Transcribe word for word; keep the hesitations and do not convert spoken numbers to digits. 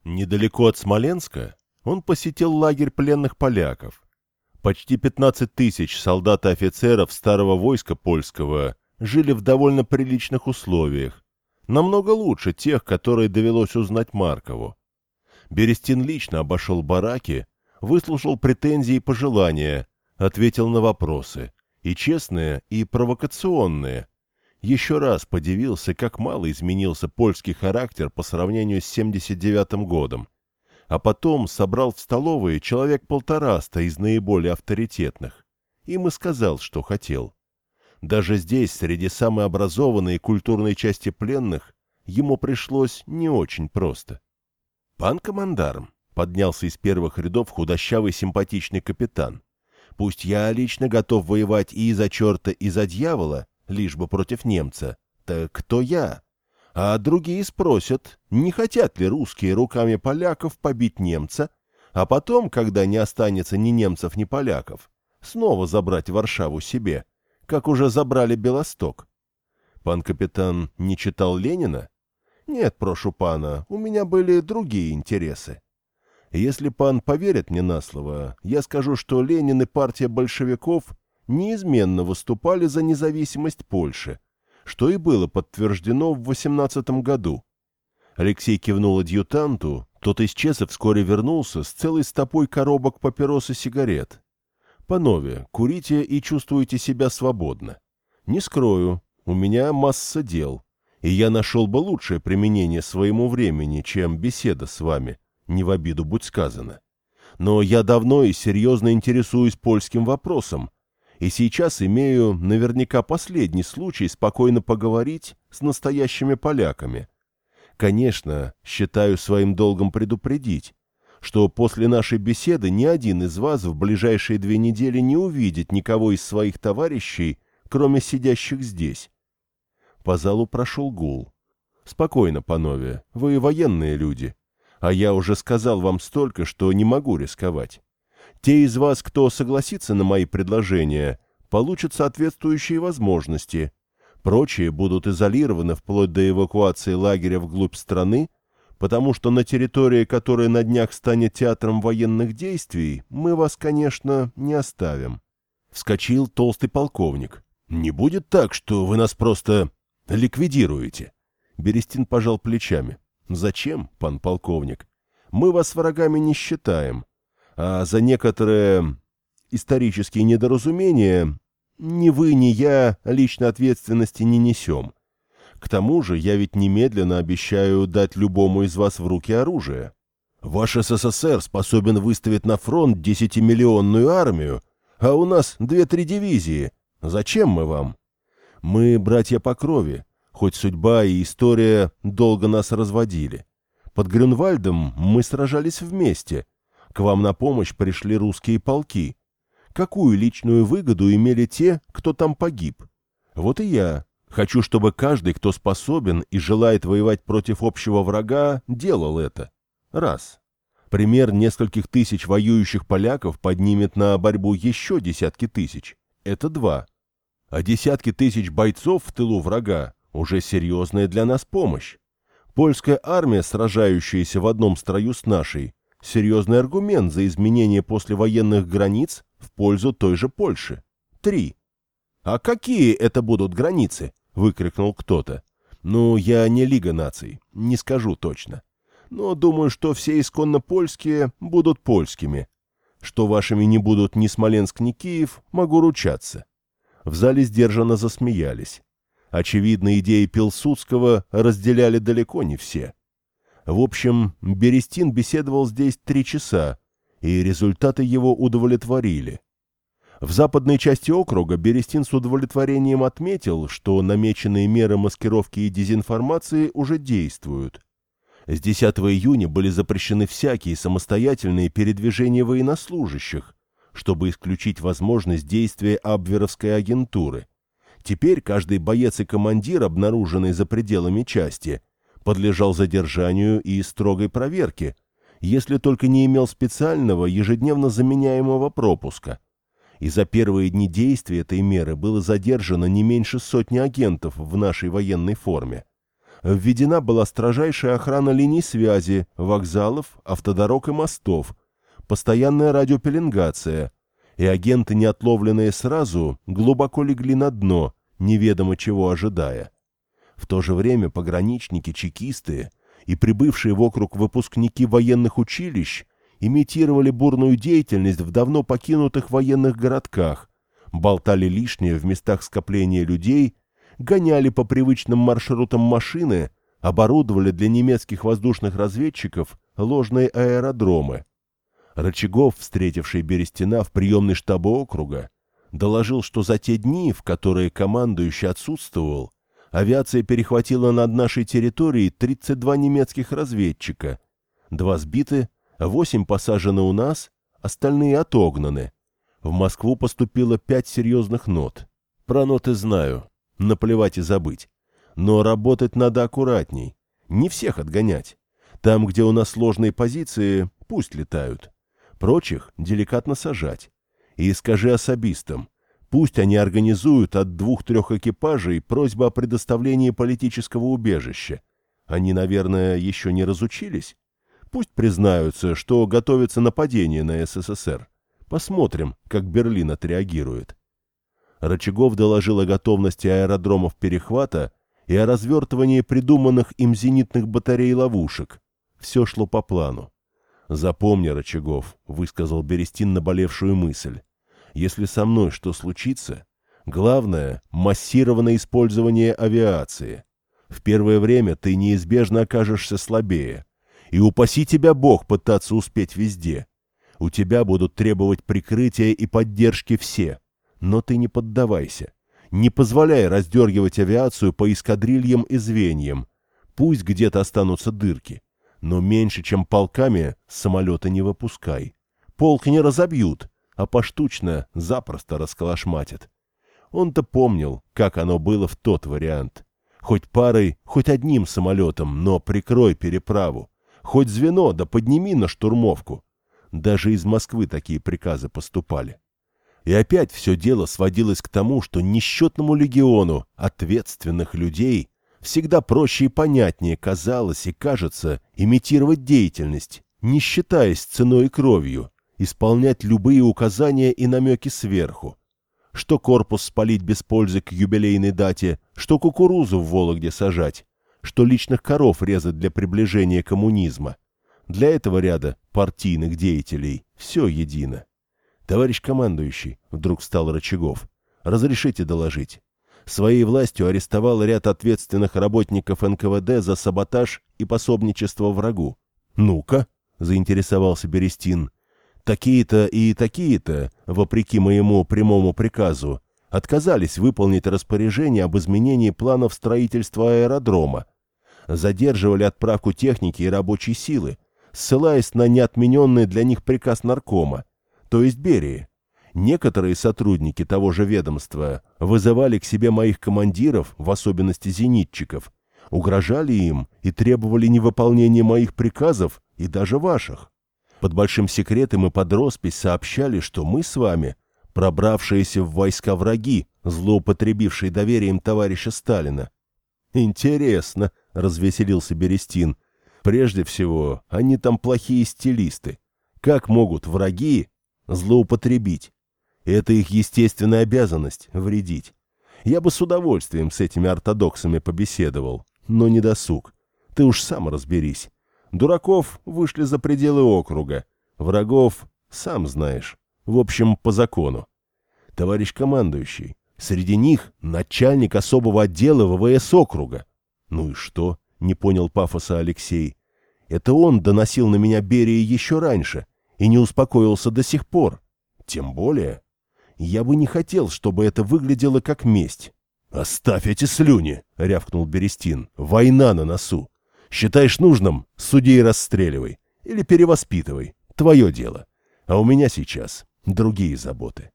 Недалеко от Смоленска он посетил лагерь пленных поляков. Почти пятнадцать тысяч солдат и офицеров старого войска польского жили в довольно приличных условиях, намного лучше тех, которые довелось узнать Маркову. Берестин лично обошел бараки, выслушал претензии и пожелания, ответил на вопросы, и честные, и провокационные. Еще раз подивился, как мало изменился польский характер по сравнению с семьдесят девятым годом. А потом собрал в столовой человек полтораста из наиболее авторитетных. Им и сказал, что хотел. Даже здесь, среди самой образованной и культурной части пленных, ему пришлось не очень просто. «Пан командарм», — поднялся из первых рядов худощавый симпатичный капитан, — «пусть я лично готов воевать и за черта, и за дьявола, лишь бы против немца. Так кто я? А другие спросят, не хотят ли русские руками поляков побить немца, а потом, когда не останется ни немцев, ни поляков, снова забрать Варшаву себе, как уже забрали Белосток. Пан капитан не читал Ленина? Нет, прошу пана, у меня были другие интересы. Если пан поверит мне на слово, я скажу, что Ленин и партия большевиков неизменно выступали за независимость Польши, что и было подтверждено в восемнадцатом году. Алексей кивнул адъютанту, тот исчез и вскоре вернулся с целой стопой коробок папирос и сигарет. «Панове, курите и чувствуйте себя свободно. Не скрою, у меня масса дел, и я нашел бы лучшее применение своему времени, чем беседа с вами, не в обиду будь сказано. Но я давно и серьезно интересуюсь польским вопросом, и сейчас имею наверняка последний случай спокойно поговорить с настоящими поляками. Конечно, считаю своим долгом предупредить, что после нашей беседы ни один из вас в ближайшие две недели не увидит никого из своих товарищей, кроме сидящих здесь». По залу прошел гул. «Спокойно, панове, вы военные люди, а я уже сказал вам столько, что не могу рисковать. Те из вас, кто согласится на мои предложения, получат соответствующие возможности. Прочие будут изолированы вплоть до эвакуации лагеря вглубь страны, потому что на территории, которая на днях станет театром военных действий, мы вас, конечно, не оставим». Вскочил толстый полковник. «Не будет так, что вы нас просто ликвидируете?» Берестин пожал плечами. «Зачем, пан полковник? Мы вас врагами не считаем. А за некоторые исторические недоразумения ни вы, ни я лично ответственности не несем. К тому же я ведь немедленно обещаю дать любому из вас в руки оружие. Ваш СССР способен выставить на фронт десятимиллионную армию, а у нас две-три дивизии. Зачем мы вам? Мы братья по крови, хоть судьба и история долго нас разводили. Под Грюнвальдом мы сражались вместе. К вам на помощь пришли русские полки. Какую личную выгоду имели те, кто там погиб? Вот и я. Хочу, чтобы каждый, кто способен и желает воевать против общего врага, делал это. Раз. Пример нескольких тысяч воюющих поляков поднимет на борьбу еще десятки тысяч. Это два. А десятки тысяч бойцов в тылу врага уже серьезная для нас помощь. Польская армия, сражающаяся в одном строю с нашей, серьезный аргумент за изменение послевоенных границ в пользу той же Польши. Три. «А какие это будут границы?» — выкрикнул кто-то. «Ну, я не Лига наций, не скажу точно. Но думаю, что все исконно польские будут польскими. Что вашими не будут ни Смоленск, ни Киев, могу ручаться». В зале сдержанно засмеялись. Очевидно, идеи Пилсудского разделяли далеко не все. В общем, Берестин беседовал здесь три часа, и результаты его удовлетворили. В западной части округа Берестин с удовлетворением отметил, что намеченные меры маскировки и дезинформации уже действуют. С десятого июня были запрещены всякие самостоятельные передвижения военнослужащих, чтобы исключить возможность действия абверовской агентуры. Теперь каждый боец и командир, обнаруженный за пределами части, подлежал задержанию и строгой проверке, если только не имел специального ежедневно заменяемого пропуска. И за первые дни действия этой меры было задержано не меньше сотни агентов в нашей военной форме. введена была строжайшая охрана линий связи, вокзалов, автодорог и мостов, постоянная радиопеленгация, и агенты, не отловленные сразу, глубоко легли на дно, неведомо чего ожидая. В то же время пограничники, чекисты и прибывшие в округ выпускники военных училищ имитировали бурную деятельность в давно покинутых военных городках, болтали лишнее в местах скопления людей, гоняли по привычным маршрутам машины, оборудовали для немецких воздушных разведчиков ложные аэродромы. Рычагов, встретивший Берестина в приемной штаба округа, доложил, что за те дни, в которые командующий отсутствовал, авиация перехватила над нашей территорией тридцать два немецких разведчика, два сбиты, восемь посажены у нас, остальные отогнаны. В Москву поступило пять серьезных нот. Про ноты знаю. Наплевать и забыть. Но работать надо аккуратней. Не всех отгонять. Там, где у нас сложные позиции, пусть летают. Прочих деликатно сажать. И скажи особистам. Пусть они организуют от двух-трех экипажей просьбу о предоставлении политического убежища. Они, наверное, еще не разучились. Пусть признаются, что готовится нападение на СССР. Посмотрим, как Берлин отреагирует. Рычагов доложил о готовности аэродромов перехвата и о развертывании придуманных им зенитных батарей-ловушек. Все шло по плану. «Запомни, Рычагов», — высказал Берестин наболевшую мысль, «если со мной что случится, главное — массированное использование авиации. В первое время ты неизбежно окажешься слабее. И упаси тебя Бог пытаться успеть везде. У тебя будут требовать прикрытия и поддержки все. Но ты не поддавайся. Не позволяй раздергивать авиацию по эскадрильям и звеньям. Пусть где-то останутся дырки. Но меньше, чем полками, самолеты не выпускай. Полк не разобьют, а поштучно запросто расколошматят. Он-то помнил, как оно было в тот вариант. Хоть парой, хоть одним самолетом, но прикрой переправу. Хоть звено, да подними на штурмовку. Даже из Москвы такие приказы поступали. И опять все дело сводилось к тому, что несчетному легиону ответственных людей всегда проще и понятнее казалось и кажется имитировать деятельность, не считаясь ценой и кровью, исполнять любые указания и намеки сверху. Что корпус спалить без пользы к юбилейной дате, что кукурузу в Вологде сажать, что личных коров резать для приближения коммунизма. Для этого ряда партийных деятелей все едино. «Товарищ командующий», — вдруг встал Рычагов, — «разрешите доложить. Своей властью арестовал ряд ответственных работников эн ка вэ дэ за саботаж и пособничество врагу». «Ну-ка», — заинтересовался Берестин, — «такие-то и такие-то, вопреки моему прямому приказу, отказались выполнить распоряжение об изменении планов строительства аэродрома, задерживали отправку техники и рабочей силы, ссылаясь на неотмененный для них приказ наркома, то есть Берии. Некоторые сотрудники того же ведомства вызывали к себе моих командиров, в особенности зенитчиков, угрожали им и требовали невыполнения моих приказов и даже ваших. Под большим секретом и под роспись сообщали, что мы с вами, пробравшиеся в войска враги, злоупотребившие доверием товарища Сталина». «Интересно», — развеселился Берестин. «Прежде всего, они там плохие стилисты. Как могут враги злоупотребить? Это их естественная обязанность — вредить. Я бы с удовольствием с этими ортодоксами побеседовал, но не досуг. Ты уж сам разберись. Дураков вышли за пределы округа, врагов сам знаешь. В общем, по закону. Товарищ командующий, среди них начальник особого отдела вэ вэ эс округа». «Ну и что?» — не понял пафоса Алексей. «Это он доносил на меня Берии еще раньше и не успокоился до сих пор. Тем более, я бы не хотел, чтобы это выглядело как месть». «Оставь эти слюни!» — рявкнул Берестин. «Война на носу. Считаешь нужным — суди и расстреливай. Или перевоспитывай. Твое дело. А у меня сейчас другие заботы».